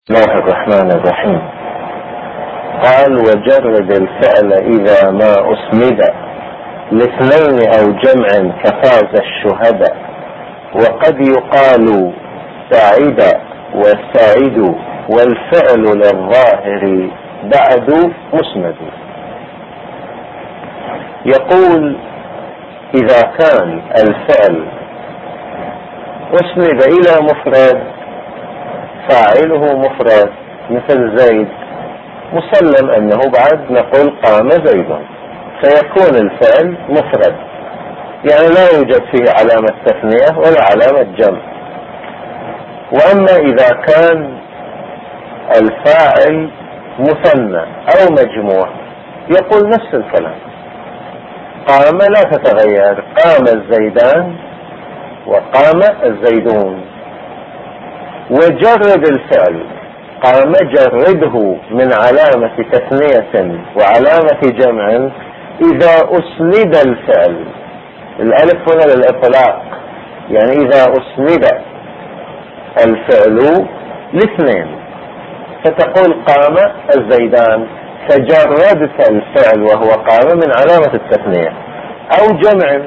بسم الله الرحمن الرحيم. قال: وجرد الفعل إذا ما أسند لاثنين أو جمع كفاز الشهداء، وقد يقال سعد وسعد، والفعل للظاهر بعد مسند. يقول: إذا كان الفعل أسند إلى مفرد فاعله مفرد مثل زيد، مسلم أنه بعد نقول قام زيد، فيكون الفعل مفرد، يعني لا يوجد فيه علامة تثنية ولا علامة جمع. وأما إذا كان الفاعل مثنى أو مجموع يقول نفس الكلام، قام لا تتغير، قام الزيدان وقام الزيدون. وجرد الفعل، قام جرده من علامة تثنية وعلامة جمع إذا أسند الفعل. الألف هنا للإطلاق، يعني إذا أسند الفعل لاثنين، فتقول قام الزيدان، فجردت الفعل وهو قام من علامة التثنية. أو جمع،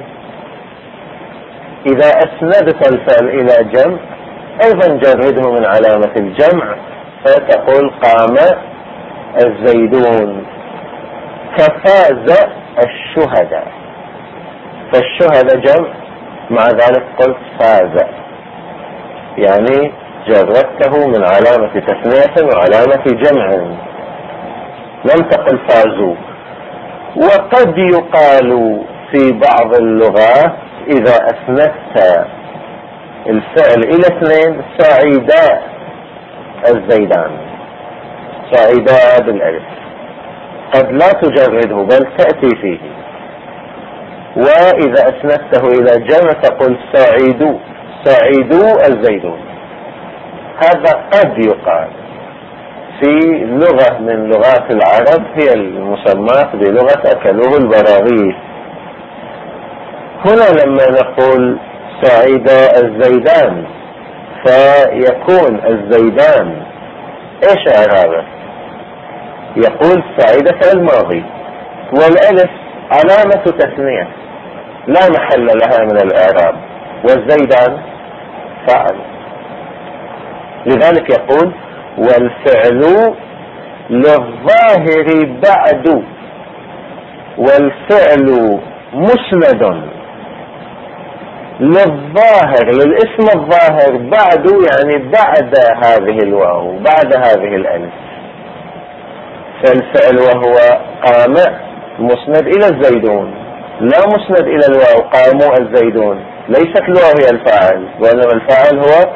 إذا أسندت الفعل إلى جمع أيضا جرده من علامة الجمع، فتقول قام الزيدون. كفاز الشهداء، فالشهداء جمع، مع ذلك قلت فاز، يعني جردته من علامة تثنية وعلامة جمع، لم تقل فازوا. وقد يقال في بعض اللغات إذا أسندت الفعل إلى اثنين سعيدا الزيدان، سعيدا بالألف، قد لا تجرده بل تأتي فيه. وإذا أسندته إلى جمع تقول سعيدو، سعيدو الزيدون. هذا قد يقال في لغة من لغات العرب هي المسماة بلغة أكلوه البراغيث. هنا لما نقول سعيد الزيدان فيكون الزيدان ايش اعرابه؟ يقول سعيد فعل ماضي، والالف علامة تثنية لا محل لها من الاعراب، والزيدان فعل. لذلك يقول: والفعل للظاهر بعد، والفعل مسند للظاهر، للاسم الظاهر بعد، يعني بعد هذه الواو، بعد هذه الالف. فالفعل وهو قام مسند الى الزيدون، لا مسند الى الواو. قاموا الزيدون، ليست الواو هي الفاعل، وانما الفاعل هو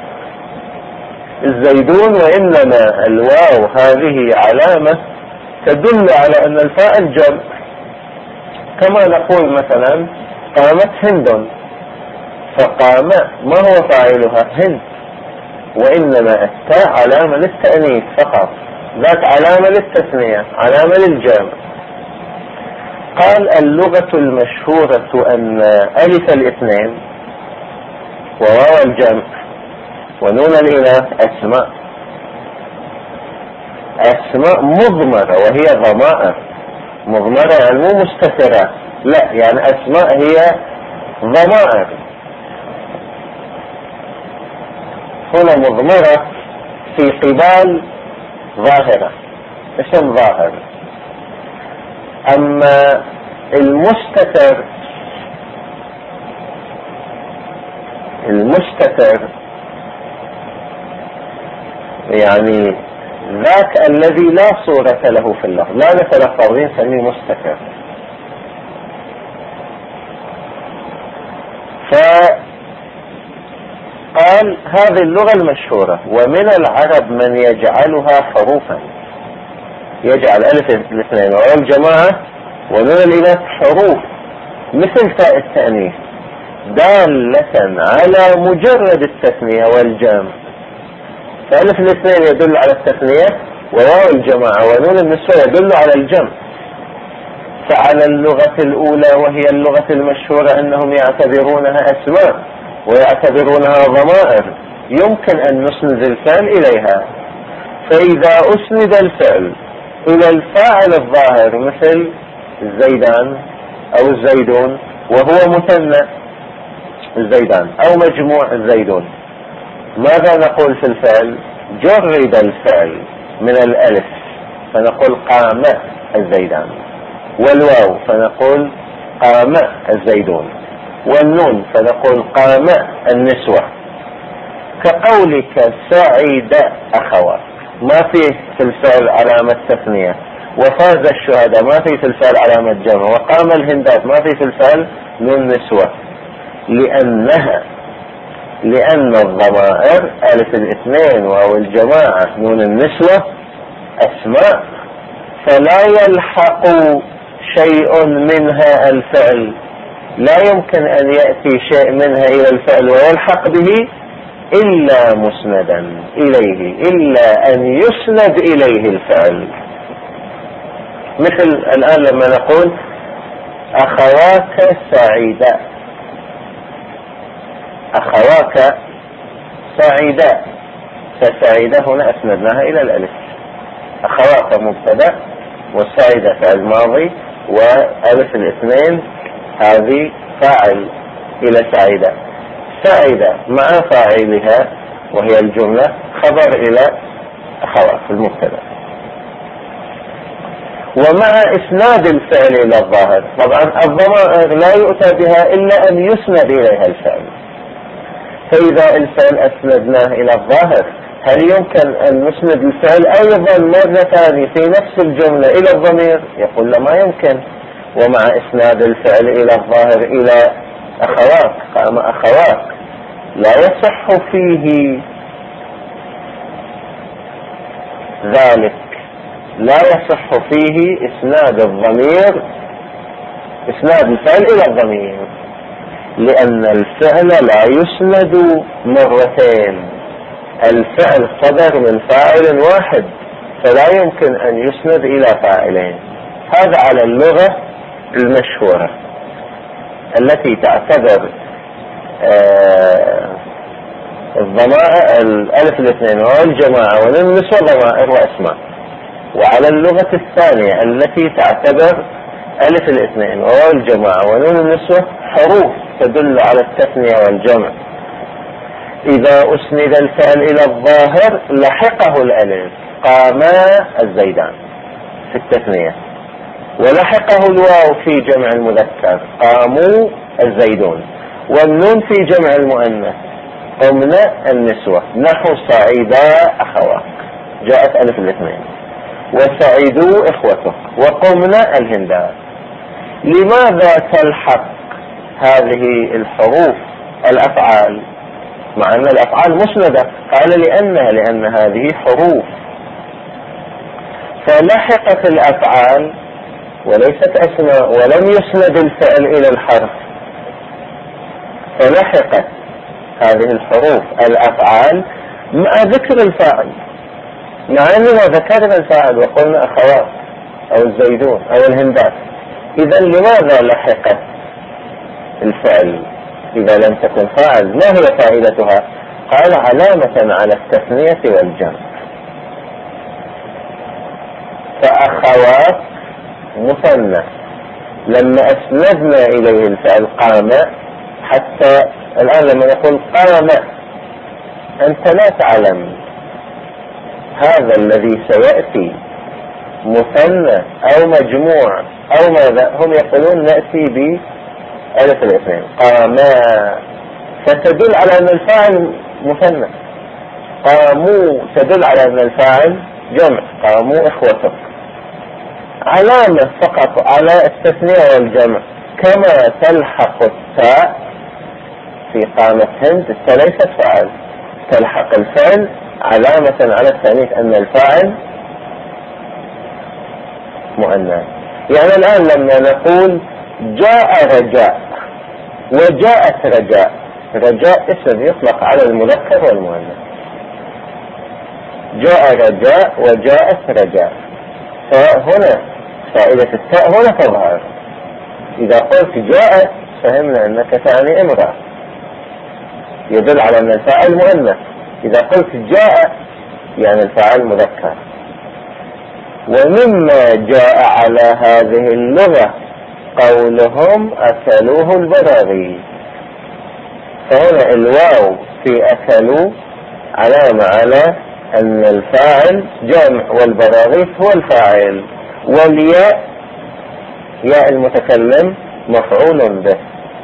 الزيدون، وانما الواو هذه علامة تدل على ان الفاعل جمع. كما نقول مثلا قامت هند، فقام ما هو فاعلها؟ هند، وإنما التاء علامة للتأنيث فقط، ذات علامة للتثنية، علامة للجمع. قال: اللغة المشهورة أن ألف الاثنين وواو الجمع ونون الإناث أسماء، أسماء مضمرة، وهي ضمائر مضمرة، يعني مو مستترة، لا، يعني أسماء هي ضمائر. هنا مضمرة في قبال ظاهرة، اسم ظاهر. أما المستتر يعني ذاك الذي لا صورة له في اللفظ، لا نتلفظ به، نسميه مستتر. قال: هذه اللغة المشهورة، ومن العرب من يجعلها حروفا، يجعل ألف الاثنين وواو الجماعة ونون الإناث حروف مثل تاء التأنيث، دالة على مجرد التثنية والجمع. فألف الاثنين يدل على التثنية، وواو الجماعة ونون النسوة يدل على الجمع. فعلى اللغة الأولى وهي اللغة المشهورة أنهم يعتبرونها أسماء ويعتبرونها ضمائر، يمكن أن نسند الفعل إليها. فإذا أسند الفعل إلى الفاعل الظاهر مثل الزيدان أو الزيدون وهو مثنى الزيدان أو مجموع الزيدون، ماذا نقول في الفعل؟ جرد الفعل من الألف فنقول قام الزيدان، والواو فنقول قام الزيدون، والنون فنقول قام النسوة. كقولك سعيد أخوات، ما فيه في الفعل علامة تثنية، وفاز الشهداء ما فيه في الفعل علامة جمع، وقام الهندات ما فيه في الفعل نون نسوة، لأن الضمائر ألف الاثنين واو الجماعة نون النسوة أسماء، فلا يلحق شيء منها الفعل، لا يمكن أن يأتي شيء منها إلى الفعل ويلحق به إلا مسندا إليه، إلا أن يسند إليه الفعل. مثل الآن لما نقول أخواك سعيدا، أخواك سعيدا، فسعيدا هنا أسندناها إلى الألف، أخواك مبتدأ والسعيدة فعل ماضي وألف الاثنين هذه فاعل إلى سعيدة، سعيدة مع فاعلها وهي الجملة خبر إلى أخواك المبتدأ. ومع إسناد الفعل إلى الظاهر، طبعا الضمائر لا يؤتى بها إلا أن يسند إليها الفعل، فإذا الفعل أسندناه إلى الظاهر هل يمكن أن نسند الفعل أيضا مرة ثانية في نفس الجملة إلى الضمير؟ يقول لا، ما يمكن. ومع إسناد الفعل إلى الظاهر إلى أخواك، قام أخواك، لا يصح فيه ذلك، لا يصح فيه إسناد الضمير، إسناد الفعل إلى الضمير، لأن الفعل لا يسند مرتين، الفعل صدر من فاعل واحد فلا يمكن أن يسند إلى فاعلين. هذا على اللغة المشهورة التي تعتبر الضمائر الألف الاثنين والجماعة والنسوة ضمائر وأسماء. وعلى اللغة الثانية التي تعتبر ألف الاثنين والجماعة ونون النسوة حروف تدل على التثنية والجمع، إذا أسند الفعل إلى الظاهر لحقه الألف، قاما الزيدان في التثنية، ولحقه الواو في جمع المذكر، قاموا الزيدون، والنون في جمع المؤنث، قمنا النسوة، نحو سعيدا أخواك جاءت ألف الاثنين، وسعيدوا إخوته، وقمنا الهندات. لماذا تلحق هذه الحروف الأفعال مع أن الأفعال مسندة؟ قال لأن هذه حروف، فلحقت الأفعال وليست أسماء، ولم يسند الفعل إلى الحرف، فلحقت هذه الحروف الأفعال مع ذكر الفاعل، مع أننا ذكرنا الفاعل وقلنا أخوات أو الزيدون أو الهندات. إذا لماذا لحقت الفعل إذا لم تكن فاعل؟ ما هي فائدتها؟ قال علامة على التثنية والجمع. فأخوات مثنى، لما أسندنا إليه الفعل قام، حتى الآن لما نقول قام أنت لا تعلم هذا الذي سيأتي مثنى أو مجموع أو ماذا، هم يقولون نأتي بألف الاثنين قاما، فتدل على أن الفاعل مثنى، قاموا تدل على أن الفاعل جمع، قاموا إخوته، علامة فقط على التثنية والجمع، كما تلحق التاء في قامة هند، التاء ليست فاعل، تلحق الفعل علامة على التأنيث أن الفاعل مؤنث. يعني الآن لما نقول جاء رجاء وجاءت رجاء، رجاء اسم يطلق على المذكر والمؤنث، جاء رجاء وجاءت رجاء، فهنا فائدة التاء هنا تظهر. إذا قلت جاءت فهمنا أنك تعني امرأة، يدل على أن الفاعل مؤنث. إذا قلت جاء يعني الفاعل مذكر. ومما جاء على هذه اللغة قولهم أكلوه البراغيث، فهنا الواو في أكلوا علامة على أن الفاعل جمع والبراغيث هو الفاعل، والياء ياء المتكلم مفعول به.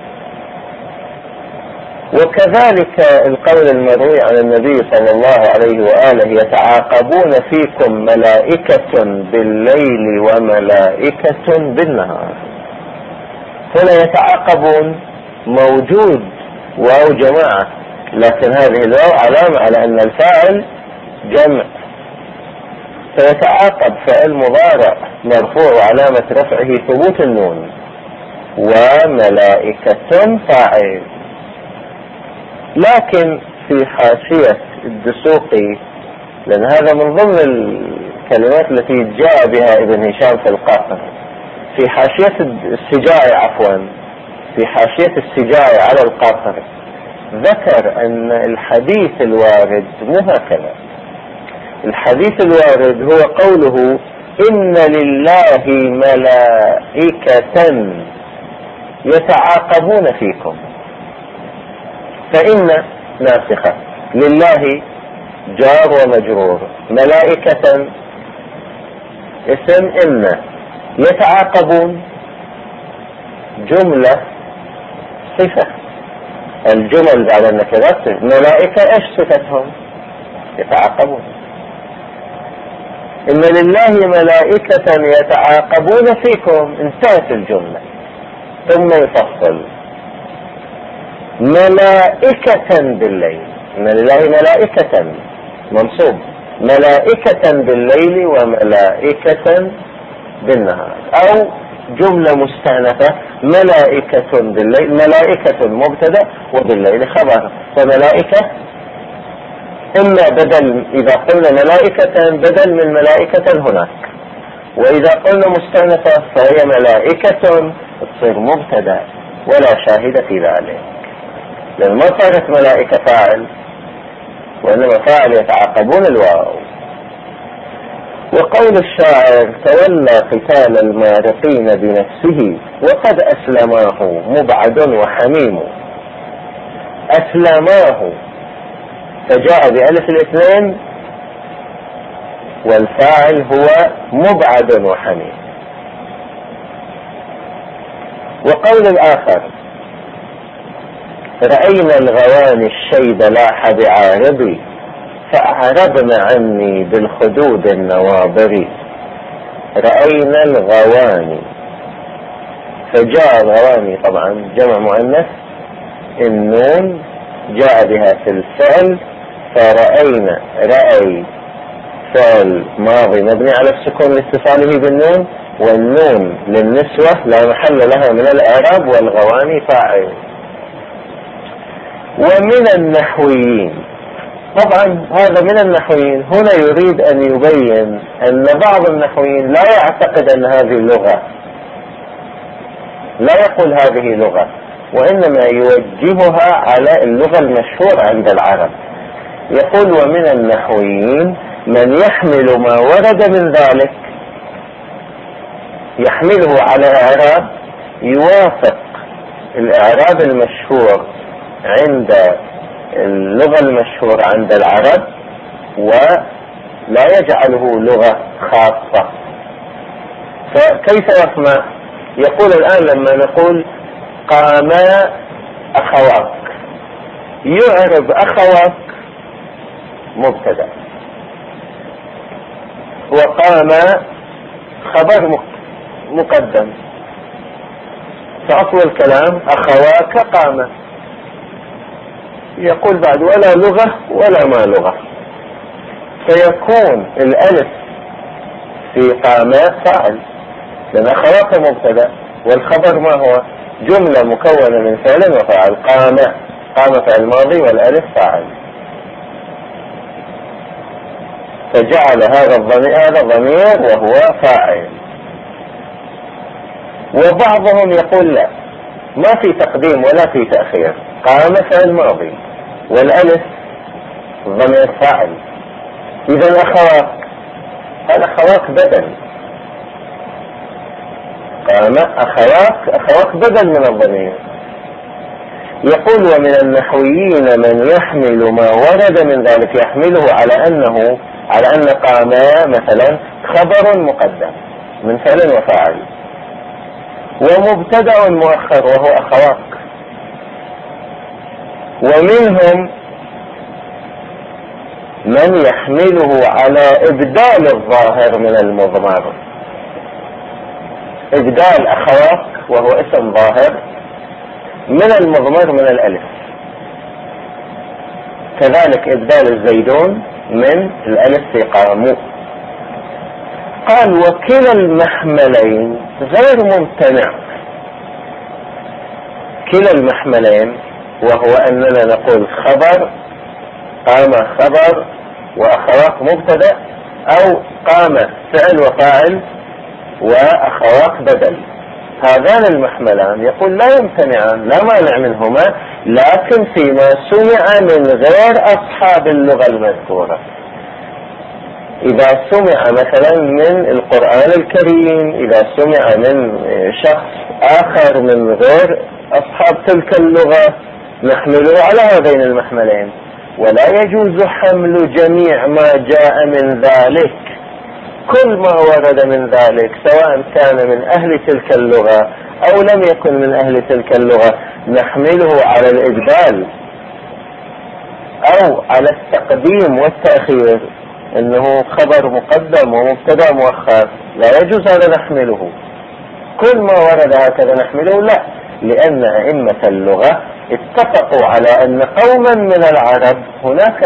وكذلك القول المروي عن النبي صلى الله عليه وآله يتعاقبون فيكم ملائكة بالليل وملائكة بالنهار. هنا يتعاقبون موجود واو جماعة، لكن هذه الواو علامة على أن الفاعل جمع، فيتعاقب فعل مضارع مرفوع علامة رفعه ثبوت النون، وملائكة فاعل. لكن في حاشية الدسوقي، لأن هذا من ضمن الكلمات التي جاء بها ابن هشام في القاصر، في حاشية السجاع في حاشية السجاع على القاصر ذكر أن الحديث الوارد مو هكذا. الحديث الوارد هو قوله إن لله ملائكة يتعاقبون فيكم، فإن ناسخة، لله جار ومجرور، ملائكة اسم إن، يتعاقبون جملة صفة. الجمل بعد النكرات ملائكة ايش صفتهم؟ يتعاقبون. إن لله ملائكة يتعاقبون فيكم، انتهت الجملة، ثم يفصل ملائكة بالليل. إن لله ملائكة منصوب، ملائكة بالليل وملائكة بالنهار، أو جملة مستأنفة ملائكة بالليل، ملائكة مبتدأ وبالليل خبر، فملائكة إما بدل، إذا قلنا ملائكة بدل من ملائكة هناك، وإذا قلنا مستأنفة فهي ملائكة تصير مبتدأ ولا شاهد في ذلك، لأن ما صارت ملائكة فاعل، وإنما فاعل يتعاقبون الواو. وقول الشاعر تولى قتال المارقين بنفسه وقد أسلماه مبعد وحميم، أسلماه فجاء بألف الاثنين والفاعل هو مبعد وحميم. وقول الآخر رأينا الغواني الشيب لاح بعارضي فأعرضن عني بالخدود النواضر. رأينا الغواني، فجاء الغواني طبعا جمع مؤنث، النون جاء بها في الفعل، فرأينا رأي فعل ماضي مبني على السكون لاتصاله بالنون، والنون للنسوة لا محل لها من الإعراب، والغواني فاعل. ومن النحويين، طبعا هذا من النحويين هنا يريد أن يبين أن بعض النحويين لا يعتقد أن هذه لغة، لا يقول هذه لغة، وإنما يوجهها على اللغة المشهورة عند العرب. يقول ومن النحويين من يحمل ما ورد من ذلك، يحمله على إعراب يوافق الإعراب المشهور عند اللغة المشهورة عند العرب، ولا يجعله لغة خاصة. فكيف يسمع؟ يقول الآن لما نقول قام أخواك، يعرب أخواك مبتدأ، وقام خبر مقدم، فأصل الكلام أخواك قام. يقول بعد ولا لغة ولا ما لغة، فيكون الألف في قام فاعل، لأن أخواك مبتدأ والخبر ما هو؟ جملة مكونة من فعل وفاعل. قام فعل ماضي والألف فاعل، فجعل هذا الضمير وهو فاعل. وبعضهم يقول لا، ما في تقديم ولا في تأخير، قام فعل ماضي والألف ضمير فاعل، إذا أخواك، الأخواك بدل، قام أخواك بدل من الضمير. يقول ومن النحويين من يحمل ما ورد من ذلك، يحمله على أن قام مثلا خبر مقدم من فعل وفاعل، ومبتدأ مؤخر وهو أخواك. ومنهم من يحمله على إبدال الظاهر من المضمر، إبدال أخواك وهو اسم ظاهر من المضمر من الألف، كذلك إبدال الزيدون من الألف في قاموا. قال وكلا المحملين غير ممتنع، كلا المحملين وهو أننا نقول خبر، قام خبر وأخواك مبتدأ، أو قام فعل وفاعل وأخواك بدل، هذان المحملان يقول لا يمتنعان، لا مانع منهما، لكن فيما سمع من غير أصحاب اللغة المذكورة. إذا سمع مثلا من القرآن الكريم، إذا سمع من شخص آخر من غير أصحاب تلك اللغة، نحمله على هذين المحملين. ولا يجوز حمل جميع ما جاء من ذلك، كل ما ورد من ذلك سواء كان من أهل تلك اللغة أو لم يكن من أهل تلك اللغة، نحمله على الإبدال أو على التقديم والتأخير، إنه خبر مقدم ومبتدأ مؤخر، لا يجوز هذا نحمله. كل ما ورد هكذا نحمله لا، لأن أئمة اللغة اتفقوا على أن قوما من العرب، هناك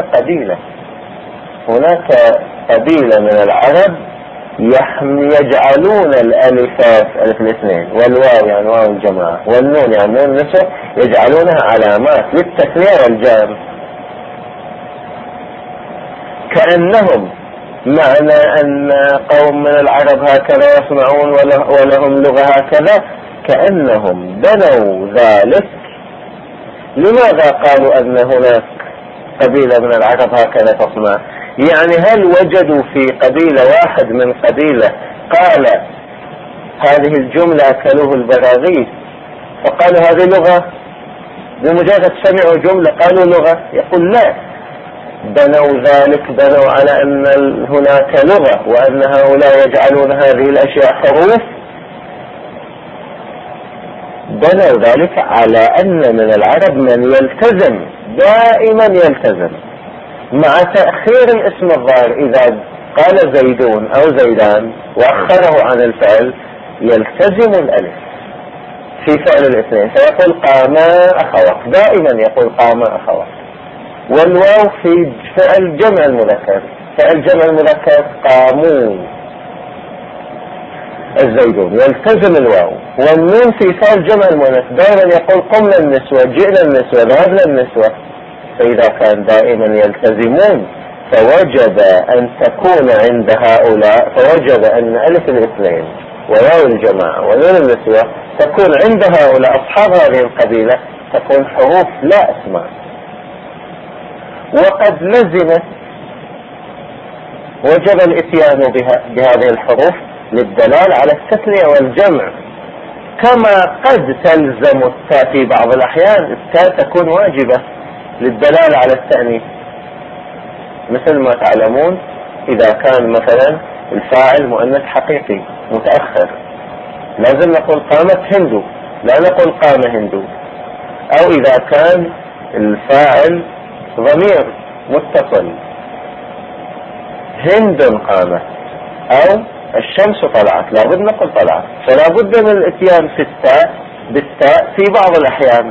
قبيلة من العرب يجعلون الألفات، ألف الاثنين، والواو يعني واو الجماعة، والنون يعني نون النسوة، يجعلونها علامات للتثنية والجمع، كأنهم معنى أن قوم من العرب هكذا يسمعون ولهم لغة هكذا، كأنهم بنوا ذلك. لماذا قالوا أن هناك قبيلة من العرب هكذا تصنع؟ يعني هل وجدوا في قبيلة واحد من قبيلة قال هذه الجملة أكلوه البراغيث فقالوا هذه لغة، بمجرد سمعوا جملة قالوا لغة؟ يقول لا، بنوا ذلك، بنوا على أن هناك لغة وأن هؤلاء يجعلون هذه الأشياء حروف، بنوا ذلك على أن من العرب من يلتزم، دائما يلتزم مع تأخير الاسم الظاهر، إذا قال زيدون أو زيدان وأخره عن الفعل يلتزم الألف في فعل الاثنين، فيقول قام أخوات، دائما يقول قام أخوات. والواو في فعل جمع المذكر، فعل جمع المذكر قاموا الزيدون يلتزم الواو، والنون في فعل جمع المؤنث دائما يقول قمنا النسوة، جئنا النسوة، ذهبنا النسوة. فإذا كان دائما يلتزمون فوجب أن تكون عند هؤلاء، فوجب أن ألف الاثنين وواو الجماعة ونون النسوة تكون عند هؤلاء أصحاب هذه القبيلة تكون حروف لا أسماء. وقد لزمت، وجب الاتيان بهذه الحروف للدلال على التثنية والجمع، كما قد تلزم التاء في بعض الأحيان، التاء تكون واجبة للدلالة على التأنيث، مثل ما تعلمون إذا كان مثلا الفاعل مؤنث حقيقي متأخر لازم نقول قامت هندو، لا نقول قام هندو. أو إذا كان الفاعل ضمير متصل، هند قامت أو الشمس طلعت، لابد نقول طلعت، فلا بد من الاتيان في التاء بالتاء في بعض الأحيان.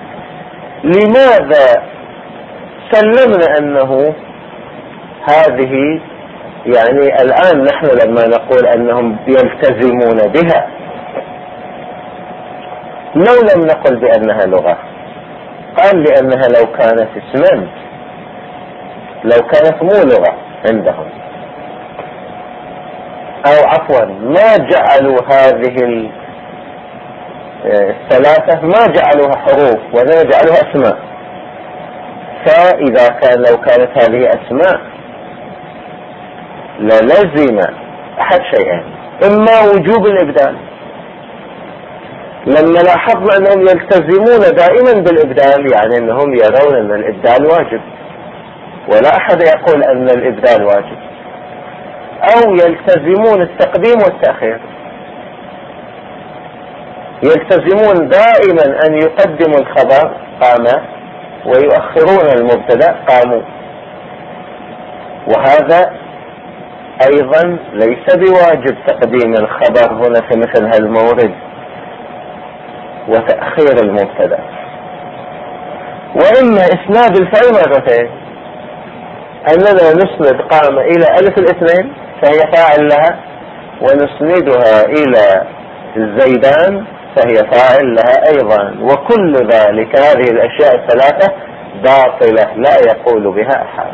لماذا سلمنا أنه هذه، يعني الآن نحن لما نقول أنهم يلتزمون بها، لو لم نقل بأنها لغة، قال لأنها لو كانت اسما، لو كانت مو لغة عندهم، أو عفوا ما جعلوا هذه الثلاثة ما جعلوها حروف ولا جعلوها أسماء، فإذا كان لو كانت هذه أسماء للزم أحد شيئين: إما وجوب الإبدال، لما لاحظنا أنهم يلتزمون دائما بالإبدال يعني أنهم يرون أن الإبدال واجب، ولا أحد يقول أن الإبدال واجب، أو يلتزمون التقديم والتأخير، يلتزمون دائما أن يقدموا الخبر قام ويؤخرون المبتدأ قاموا، وهذا أيضا ليس بواجب تقديم الخبر هنا في مثل هالمورد وتأخير المبتدأ. وإما إسناد الفعل مرتين، أننا نسند قام إلى ألف الاثنين فهي فاعل لها، ونسندها إلى الزيدان فهي فاعل لها أيضا، وكل ذلك هذه الأشياء الثلاثة باطلة لا يقول بها أحد.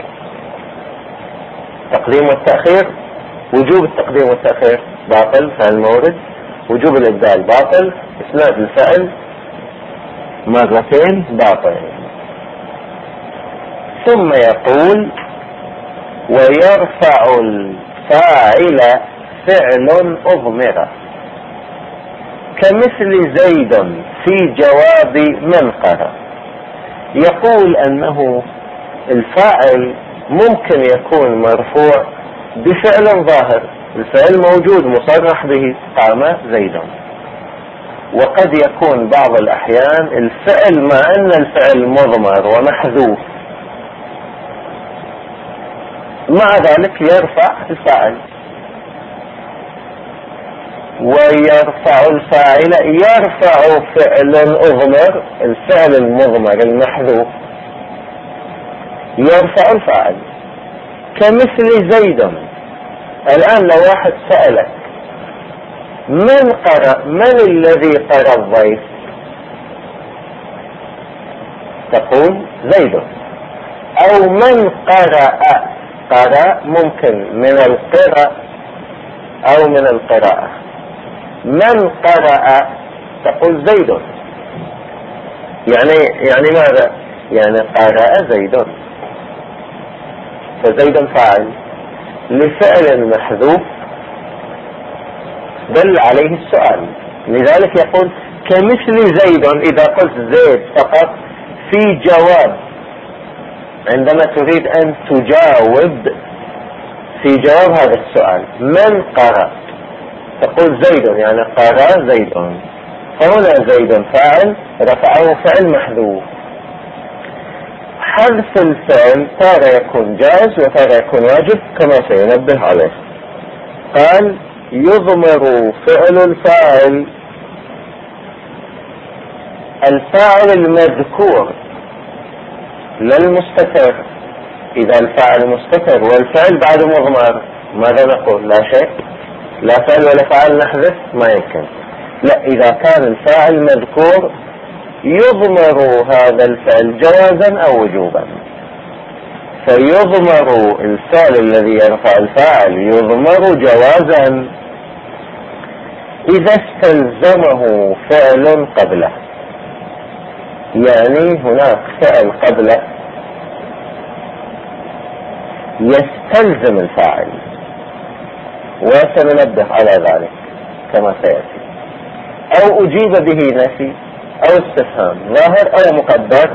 تقديم والتأخير، وجوب التقديم والتأخير باطل فالمورد، وجوب الإبدال باطل، إسناد الفعل مرتين باطل. ثم يقول: ويرفع الفاعل فعل أضمر كمثل زيد في جواب من قرأ. يقول أنه الفاعل ممكن يكون مرفوع بفعل ظاهر، الفعل موجود مصرح به قام زيد، وقد يكون بعض الأحيان الفعل مع أن الفعل مضمر ومحذوف مع ذلك يرفع الفاعل. ويرفع الفاعل، يرفع فعل أضمر، الفعل المضمر المحذوف يرفع الفاعل كمثل زيد. الآن لو واحد سألك: من قرأ؟ من الذي قرأ الضيف؟ تقول زيد. أو من قرأ؟ قرأ ممكن من القراءة أو من القراءة. من قرأ؟ تقول زيد. يعني ماذا؟ يعني قرأ زيد، فزيد فاعل لفعل محذوف دل عليه السؤال. لذلك يقول كمثل زيد. إذا قلت زيد فقط في جواب، عندما تريد أن تجاوب في جواب هذا السؤال من قرأ تقول زيد، يعني قرأ زيد، فهنا زيد فاعل رفعه فعل محذوف. حذف الفعل تارة يكون جائز وتارة يكون واجب كما سينبه عليه. قال: يضمر فعل الفاعل، الفاعل المذكور لا المستتر. إذا الفاعل مستتر والفعل بعد مضمر ماذا نقول؟ لا شيء، لا فعل ولا فاعل نحذف، ما يمكن. لا، إذا كان الفاعل مذكور يضمر هذا الفعل جوازا أو وجوبا. فيضمر الفعل الذي يرفع الفاعل يضمر جوازا إذا استلزمه فعل قبله، يعني هناك فعل قبله يستلزم الفاعل، وسننبه على ذلك كما سيأتي. أو أجيب به نفي أو استفهام ظاهر أو مقدر،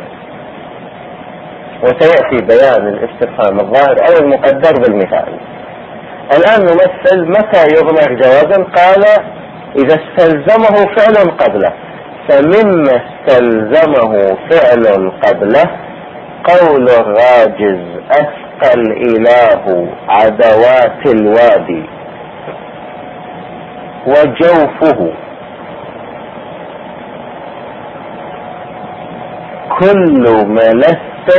وسيأتي بيان الاستفهام الظاهر أو المقدر بالمثال. الآن نمثل متى يضمر جوازا. قال: إذا استلزمه فعل قبله. فمما استلزمه فعل قبله قول الراجز: أثقى الإله عدوات الوادي وجوفه كل ملث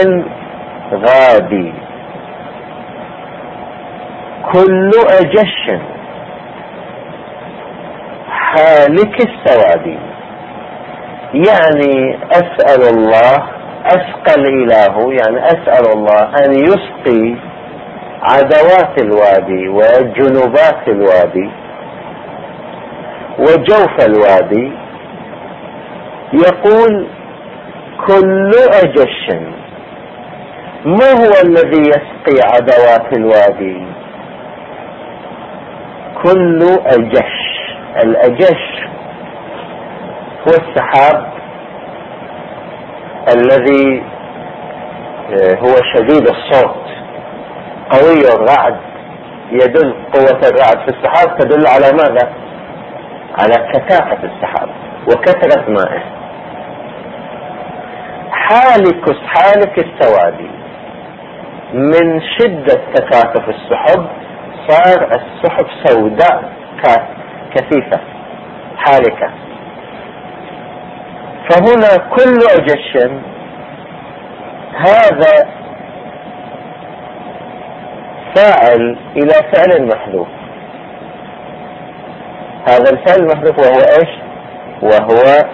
غادي كل أجش حالك السوادي. يعني أسأل الله، أسقى الإله يعني أسأل الله أن يسقي عدوات الوادي وجنوبات الوادي وجوف الوادي. يقول كل أجش. ما هو الذي يسقي عدوات الوادي؟ كل أجش. الأجش هو السحاب الذي هو شديد الصوت قوي الرعد. يدل قوة الرعد في السحاب تدل على ماذا؟ على كثافة السحاب وكثرة مائه. حالك السواد من شدة تكاثف السحب صار السحب سوداء كثيفة حالكة. فهنا كل أجش هذا فاعل إلى فعل محذوف. هذا الفعل المحذوف وهو ايش؟ وهو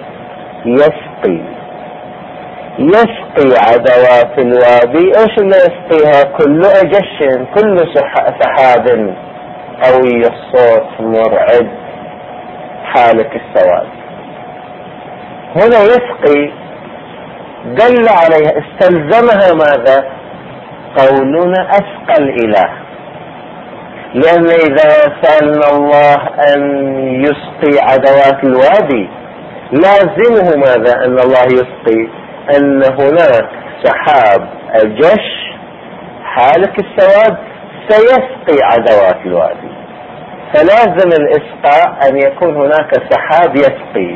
يسقي عدوات الوادي. ايش اللي يسقيها؟ كل أجش، كل سحاب قوي الصوت مرعد حالك السواد. هنا يسقي دل عليها، استلزمها ماذا؟ قولنا أسقى الإله. لأن إذا سألنا الله أن يسقي عدوات الوادي لازمه ماذا؟ أن الله يسقي، أن هناك سحاب أجش حالك السواد سيسقي عدوات الوادي. فلازم الإسقاء أن يكون هناك سحاب يسقي.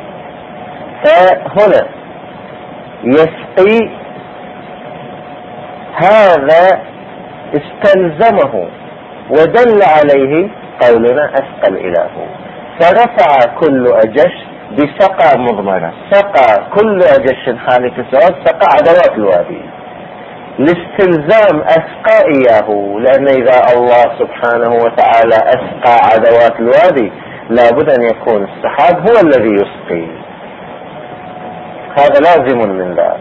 فهنا يسقي هذا استلزمه ودل عليه قولنا أسقى الإله. فرفع كل أجش بسقى مضمرة، سقى كل أجش حالك السواد سقى عدوات الوادي. لاستلزام أسقى إياه، لأن إذا الله سبحانه وتعالى أسقى عدوات الوادي لابد أن يكون السحاب هو الذي يسقي. هذا لازم من ذلك.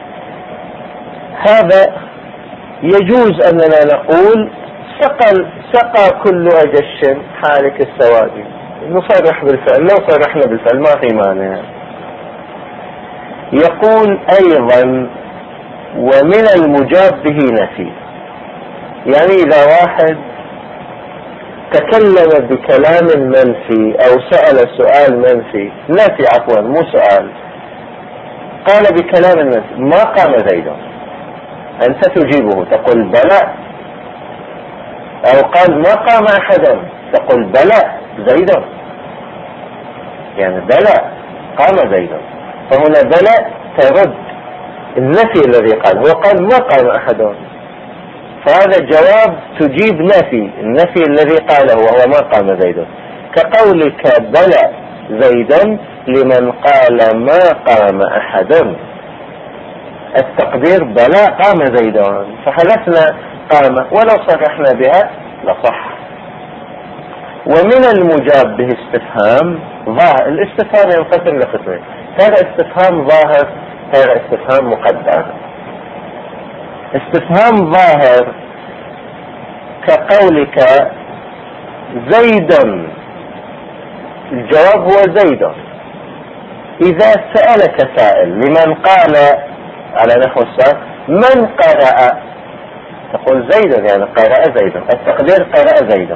هذا يجوز أننا نقول سقى كل أجش حالك السواد، نصرح بالفعل. لو صرحنا بالفعل ما في مانع. يقول أيضا ومن المجاب به نفي. يعني إذا واحد تكلم بكلام منفي أو سأل سؤال منفي، نفي عفوا مو سؤال، قال بكلام منفي ما قام زيد، أنت تجيبه تقول بلى، أو قال ما قام أحد تقول بلى زيد، يعني بلى قام زيد. فهنا بلى ترد النفي الذي قال، هو قال ما قام أحد، فهذا جواب تجيب نفي النفي الذي قاله وهو ما قام زيد. كقولك بلى زيد لمن قال ما قام أحد، التقدير بلى قام زيد، فحذفنا قام ولو صرحنا بها لصح. ومن المجاب به استفهام ظاهر. الاستفهام ينقسم لقسمين، هذا استفهام ظاهر، هذا استفهام مقدر. استفهام ظاهر كقولك زيد، الجواب هو زيد. إذا سألك سائل لمن قال على نحو السؤال من قرأ، تقول زيد، يعني قرأ زيد، التقدير قرأ زيد.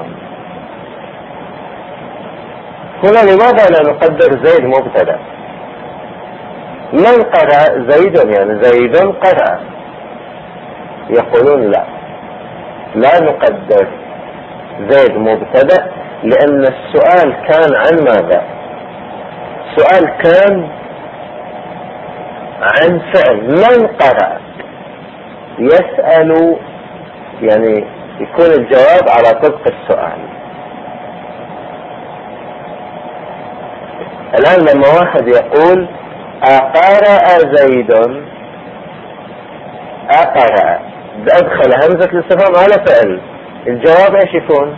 هنا لماذا لا نقدر زيد مبتدأ؟ من قرأ زيد، يعني زيد قرأ. يقولون لا نقدر زيد مبتدأ، لأن السؤال كان عن ماذا؟ السؤال كان عن فعل من قرأ. يسأل يعني يكون الجواب على طبق السؤال. الآن لما واحد يقول أقرأ زيد، أقرأ أدخل همزة الاستفهام على فعل، الجواب ايش يكون؟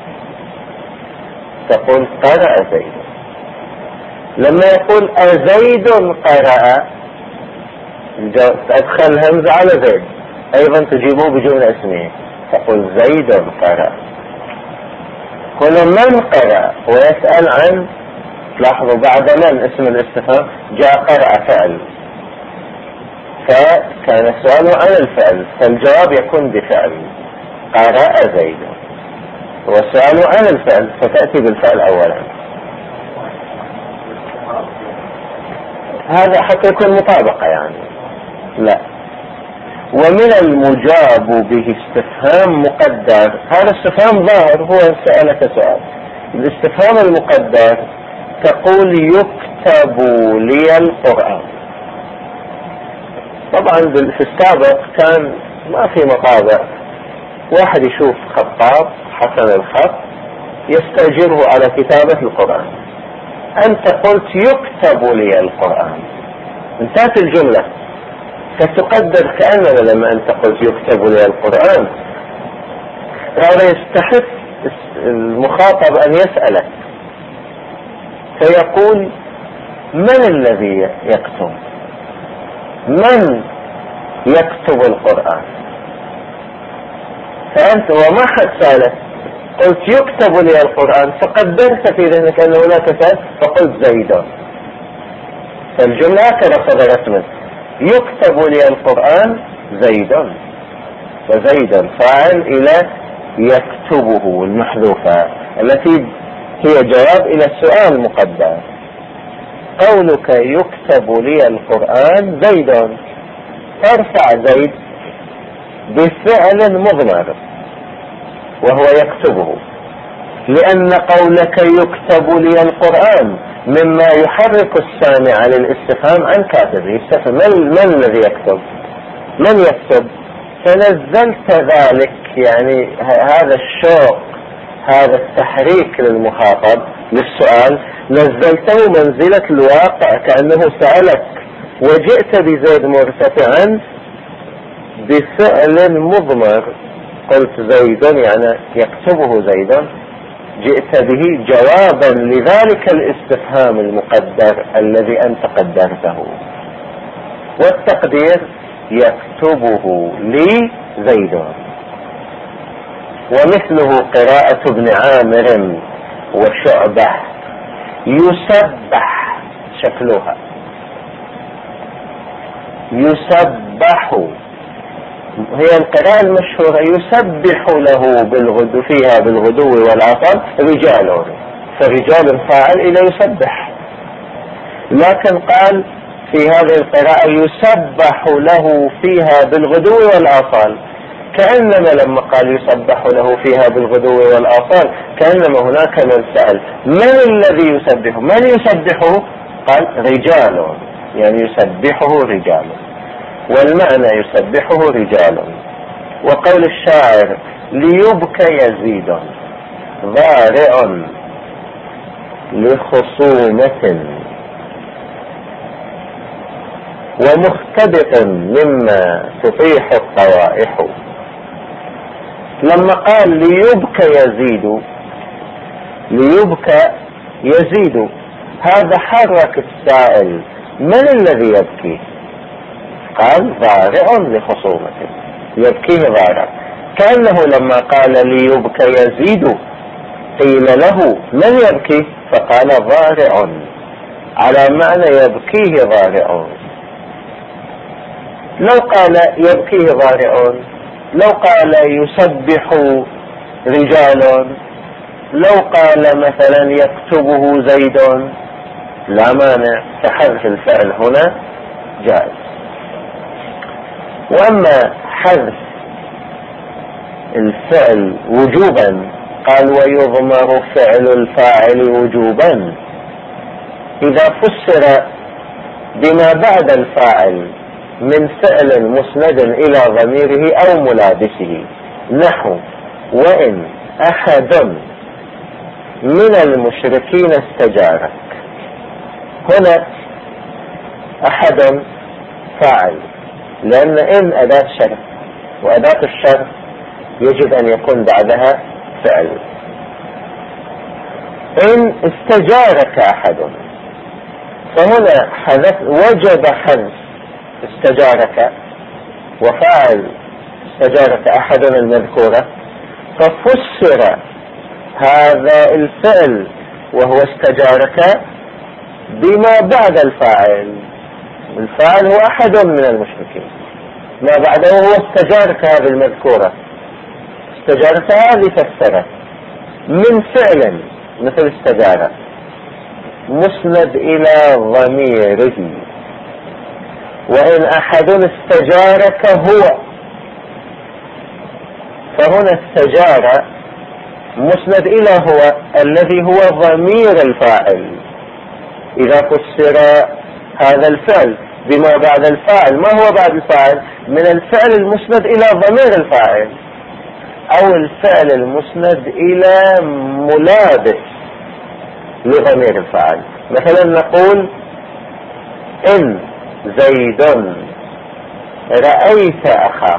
تقول قرأ زيد. لما يقول أزيد قرأ، أدخل همزة على زيد، أيضا تجيبه بجملة اسمية، تقول زيد قرأ. هنا من قرأ ويسأل عن، لاحظوا بعد من اسم الاستفهام جاء قرأ فعل، فكان السؤال عن الفعل، فالجواب يكون بفعل قرأ زيد. والسؤال عن الفعل، فتأتي بالفعل أولا. هذا حتى يكون مطابقة يعني. لا. ومن المجاب به استفهام مقدر، هذا استفهام ظاهر، هو سألك سؤال. الاستفهام المقدر تقول يكتب لي القرآن. طبعا في السابق كان ما في مطابع، واحد يشوف خطاط حسن الخط يستأجره على كتابة القرآن، أنت قلت يكتب لي القرآن، انتهت الجملة. فتقدر كأننا لما أنت قلت يكتب لي القرآن، هذا يستحق المخاطب أن يسألك فيقول من الذي يكتب؟ من يكتب القرآن؟ فأنت وما حد سألك، قلت يكتب لي القرآن، فقدرت في ذهنك أن هناك سأل فقلت زيد. فالجملة هكذا صدرت منك، يكتب لي القرآن زيد، وزيد فاعل إلى يكتبه المحذوفة التي هي جواب إلى السؤال المقدر. قولك يكتب لي القرآن زيد، ترفع زيد بفعل مضمر وهو يكتبه، لأن قولك يكتب لي القرآن مما يحرك السامع للاستفهام عن كاتبه. من الذي يكتب؟ من يكتب؟ فنزلت ذلك، يعني هذا الشوق، هذا التحريك للمخاطب للسؤال، نزلته منزلة الواقع كأنه سألك، وجئت بزيد مرتفعا بفعل مضمر، قلت زيد يعني يكتبه زيدا، جئت به جوابا لذلك الاستفهام المقدر الذي أنت قدرته، والتقدير يكتبه لي زيد. ومثله قراءة ابن عامر وشعبة يسبح، شكلها يسبح، هي القراءة المشهورة يسبح له بالغدو، فيها بالغدو والعصر رجال، فرجال فاعل إلى يسبح. لكن قال في هذه القراءة يسبح له فيها بالغدو والعصر، كأنما لما قال يسبح له فيها بالغدو والعصر كأنما هناك من سأل من الذي يسبحه؟ من يسبحه؟ قال رجال، يعني يسبحه رجال، والمعنى يسبحه رجال. وقول الشاعر ليبكى يزيد ضارع لخصومة ومختبط مما تطيح الطوائح. لما قال ليبكى يزيد، ليبكى يزيد، هذا حرك السائل، من الذي يبكي؟ قال ضارع لخصومة، يبكيه ضارع، كأنه لما قال ليبكى يزيد قيل له من يبكي؟ فقال ضارع، على معنى يبكيه ضارع. لو قال يبكيه ضارع، لو قال يسبح رجال، لو قال مثلا يكتبه زيد، لا مانع، فحذف الفعل هنا جائز. وأما حذف الفعل وجوبا قال ويضمر فعل الفاعل وجوبا إذا فسر بما بعد الفاعل من فعل مسند إلى ضميره أو ملابسه، نحو وإن أحد من المشركين استجارك. هنا أحد فاعل، لأن إن أداة شرط، وأداة الشرط يجب أن يكون بعدها فعل. إن استجارك أحد، فهنا وجب حذف استجارك، وفاعل استجارك أحد المذكورة، ففسر هذا الفعل وهو استجارك بما بعد الفاعل. الفاعل هو أحد من المشركين، ما بعده هو استجارك هذه المذكورة، استجارك هذه فسرت، من فعل مثل استجار مسند إلى ضميره، وإن أحد استجارك هو، فهنا استجار مسند إلى هو الذي هو ضمير الفاعل. إذا فسر هذا الفعل بما بعد الفاعل، ما هو بعد الفاعل؟ من الفعل المسند إلى ضمير الفاعل، أو الفعل المسند إلى ملابس لضمير الفاعل. مثلا نقول إن زيد رأيت أخاه،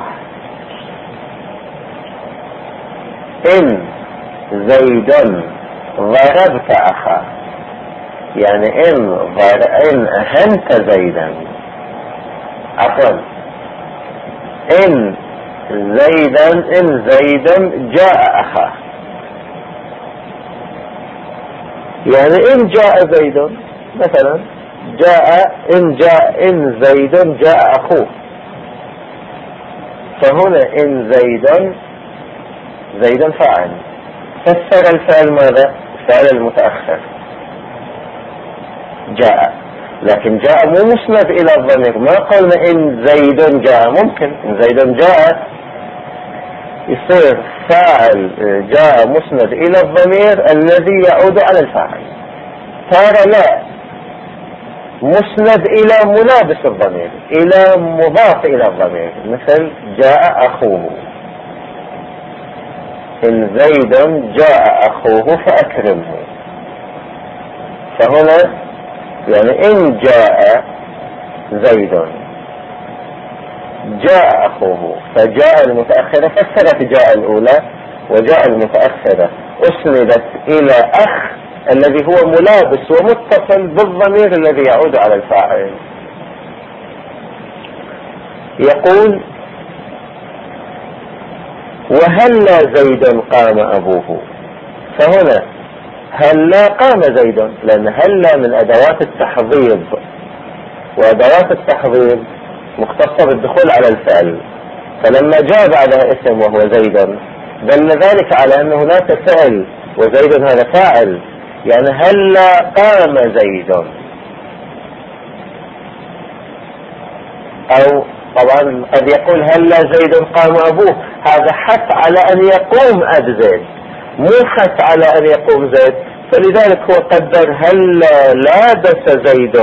إن زيد ضربت أخاه، يعني إن أهنت زيدا، عفوا إن زيدا جاء أخاه، يعني إن جاء زيد مثلا إن زيد جاء أخوه، فهنا إن زيدا فاعل، فسر الفعل ماذا؟ الفعل المتأخر جاء، لكن جاء مو مسند إلى الضمير. ما قلنا إن زيد جاء، ممكن إن زيد جاء يصير فاعل جاء مسند إلى الضمير الذي يعود على الفاعل، ترى لا مسند إلى ملابس الضمير، إلى مضاف إلى الضمير، مثل جاء أخوه، إن زيد جاء أخوه فأكرمه. فهنا يعني إن جاء زيد جاء أخوه، فجاء المتأخرة فسرت جاء الأولى، وجاء المتأخرة أسندت إلى أخ الذي هو ملابس ومتصل بالضمير الذي يعود على الفاعل. يقول وهلا زيد قام أبوه، فهنا هلا قام زيد، لأن هلا من أدوات التحضيض، وأدوات التحضيض مختصة بالدخول على الفعل، فلما جاء بعدها اسم وهو زيد دل ذلك على أن هناك فعل وزيد هذا فاعل، يعني هلا قام زيد. أو طبعا قد يقول هلا زيد قام أبوه، هذا حث على أن يقوم أب زيد، مو حث على أن يقوم زيد، فلذلك هو قدر هلا لابس زيد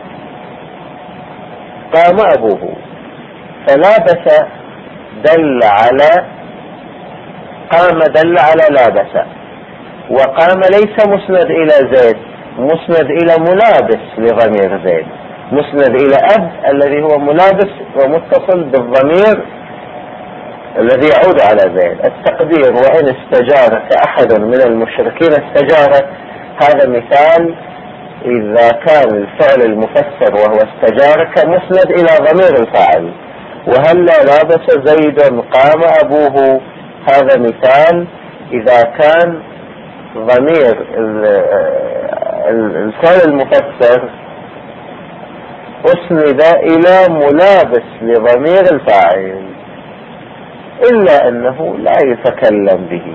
قام أبوه، فلابس دل على قام دل على لابس، وقام ليس مسند إلى زيد، مسند إلى ملابس لضمير زيد، مسند إلى أب الذي هو ملابس ومتصل بالضمير الذي يعود على زيد. التقدير وإن استجارك أحد من المشركين استجارك، هذا مثال إذا كان الفعل المفسر وهو استجارك مسند إلى ضمير الفاعل. وهلا لابس زيد قام أبوه، هذا مثال إذا كان ضمير الفعل المفسر أسند إلى ملابس لضمير الفاعل، إلا أنه لا يتكلم به،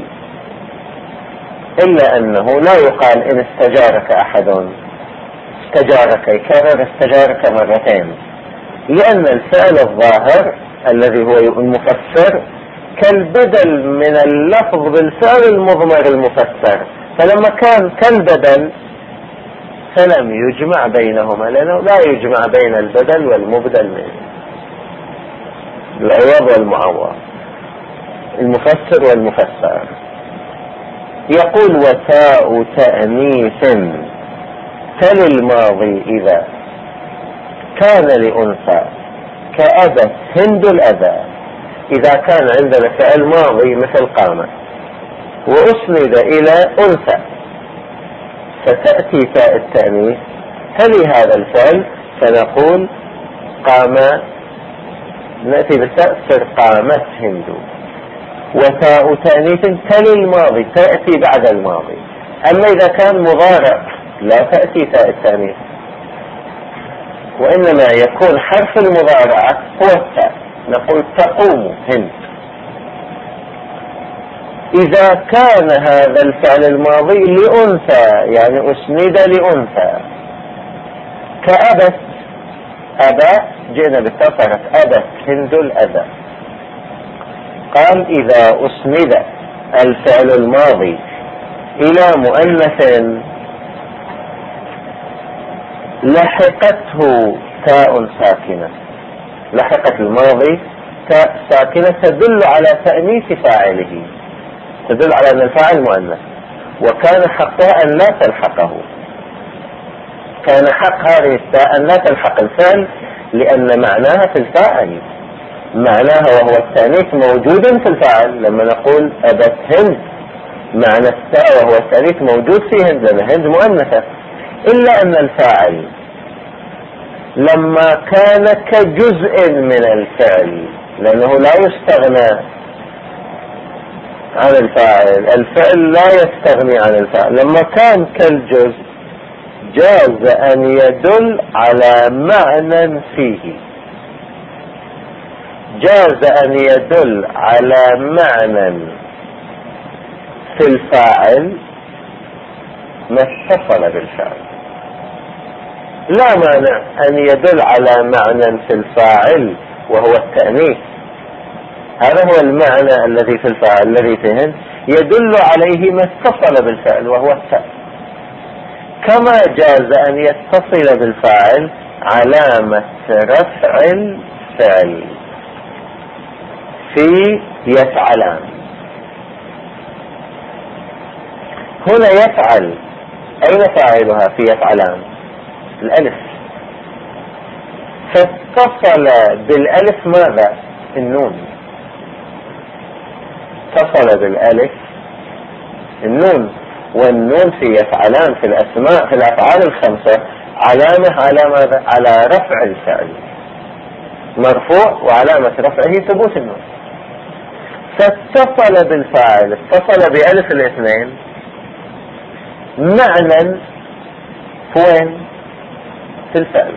إلا أنه لا يقال إن استجارك أحد، استجارك يكرر استجارك مرتين، لأن الفعل الظاهر الذي هو المفسر كالبدل من اللفظ بالفعل المضمر المفسر، فلما كان كالبدل فلم يجمع بينهما، لأنه لا يجمع بين البدل والمبدل منه، العوض والمعوض، المفسر والمفسر. يقول وتاء تأنيث تل الماضي إذا كان لأنثى كأبت هند الأذى، إذا كان عندنا فعل ماضي مثل قام وأسند إلى أنثى، فتأتي تاء التأنيث تلي هذا الفعل، فنقول قام، نأتي بتأثر قامت هند. وتاء تأنيث تلي الماضي تأتي بعد الماضي. أما إذا كان مضارع لا تأتي تاء التأنيث، وإنما يكون حرف المضارعة هو التاء، نقول تقوم هند. إذا كان هذا الفعل الماضي لأنثى يعني أسند لأنثى كأبت، أبى جئنا بالتاء أبت هند الأذى. قال إذا أسند الفعل الماضي إلى مؤنث لحقته تاء ساكنة، لحقت الماضي تاء ساكنة تدل على تأنيث فاعله، تدل على أن الفاعل مؤنث، وكان حقها أن لا تلحقه، كان حق هذه التاء أن لا تلحق الفعل لأن معناها في الفاعل، معناها وهو التأنيث موجود في الفاعل. لما نقول أبت هند معنى التاء وهو التأنيث موجود في هند لأن هند مؤنثة، إلا أن الفاعل لما كان كجزء من الفعل لأنه لا يستغنى عن الفاعل، الفعل لا يستغني عن الفاعل، لما كان كالجزء جاز أن يدل على معنى فيه، جاز أن يدل على معنى في الفاعل ما اتصل بالفعل، لا مانع أن يدل على معنى في الفاعل وهو التأنيث، هذا هو المعنى الذي في الفاعل الذي فهم يدل عليه ما اتصل بالفعل وهو التاء، كما جاز أن يتصل بالفاعل علامة رفع الفعل في يفعلان. هنا يفعل أين فاعلها في يفعلان؟ الألف، فاتصل بالألف ماذا؟ النون، اتصل بالألف النون، والنون في يفعلان في الأسماء في الأفعال الخمسة علامة على ماذا؟ على رفع الفعل، مرفوع وعلامة رفعه ثبوت النون، فاتصل بالفاعل، اتصل بألف الاثنين معنى وين؟ في الفعل،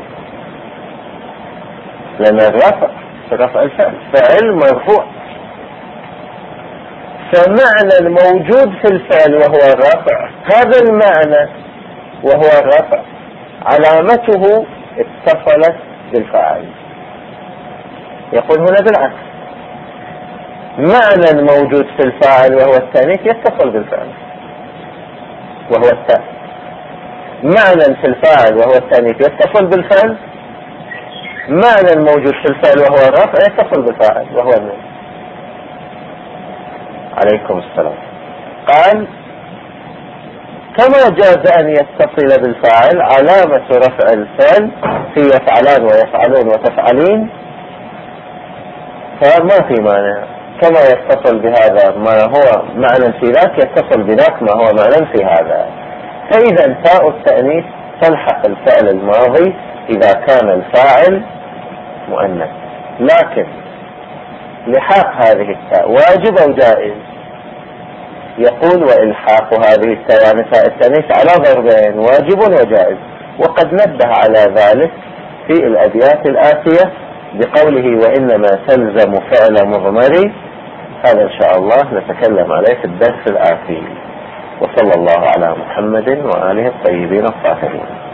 لأن الرفع في رفع الفعل فعل مرفوع، فمعنى موجود في الفعل وهو الرفع، هذا المعنى وهو الرفع علامته اتصلت بالفاعل. يقول هنا بالعكس، معنى موجود في الفاعل وهو التأنيث يتصل بالفعل وهو التاء، معنى في الفاعل وهو التأنيث يتصل بالفعل، معنى موجود في الفعل وهو الرفع يتصل بالفاعل وهو النون. عليكم السلام. قال كما جاز أن يتصل بالفاعل علامة رفع الفعل في يفعلان ويفعلون وتفعلين، فما في مانع، كما يتصل بهذا ما هو معنى في ذاك يتصل بذاك ما هو معنى في هذا. فإذا تاء التأنيث تلحق الفعل الماضي إذا كان الفاعل مؤنث، لكن لحاق هذه التاء واجب أو جائز؟ يقول وإلحاق هذه التاء يعني تاء التأنيث على ضربين واجب وجائز، وقد نبه على ذلك في الأبيات الآتية بقوله وإنما تلزم فعل مضمر. هذا إن شاء الله نتكلم عليه في الدرس الآتي، وصلى الله على محمد وآله الطيبين الطاهرين.